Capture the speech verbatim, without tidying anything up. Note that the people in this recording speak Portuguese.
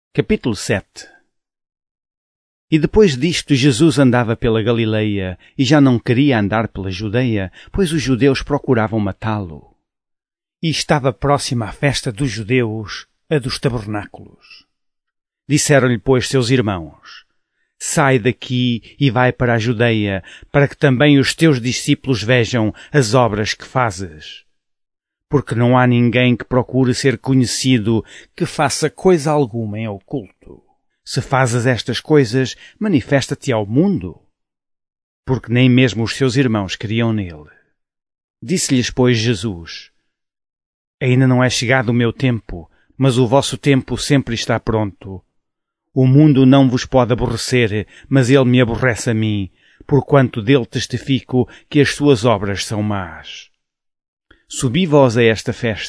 Capítulo sete. E depois disto Jesus andava pela Galileia e já não queria andar pela Judeia, pois os judeus procuravam matá-lo. E estava próxima a festa dos judeus, a dos tabernáculos. Disseram-lhe, pois, seus irmãos: Sai daqui e vai para a Judeia, para que também os teus discípulos vejam as obras que fazes. Porque não há ninguém que procure ser conhecido que faça coisa alguma em oculto. Se fazes estas coisas, manifesta-te ao mundo. Porque nem mesmo os seus irmãos criam nele. Disse-lhes, pois, Jesus: Ainda não é chegado o meu tempo, mas o vosso tempo sempre está pronto. O mundo não vos pode aborrecer, mas ele me aborrece a mim, porquanto dele testifico que as suas obras são más. Subi vós a esta festa.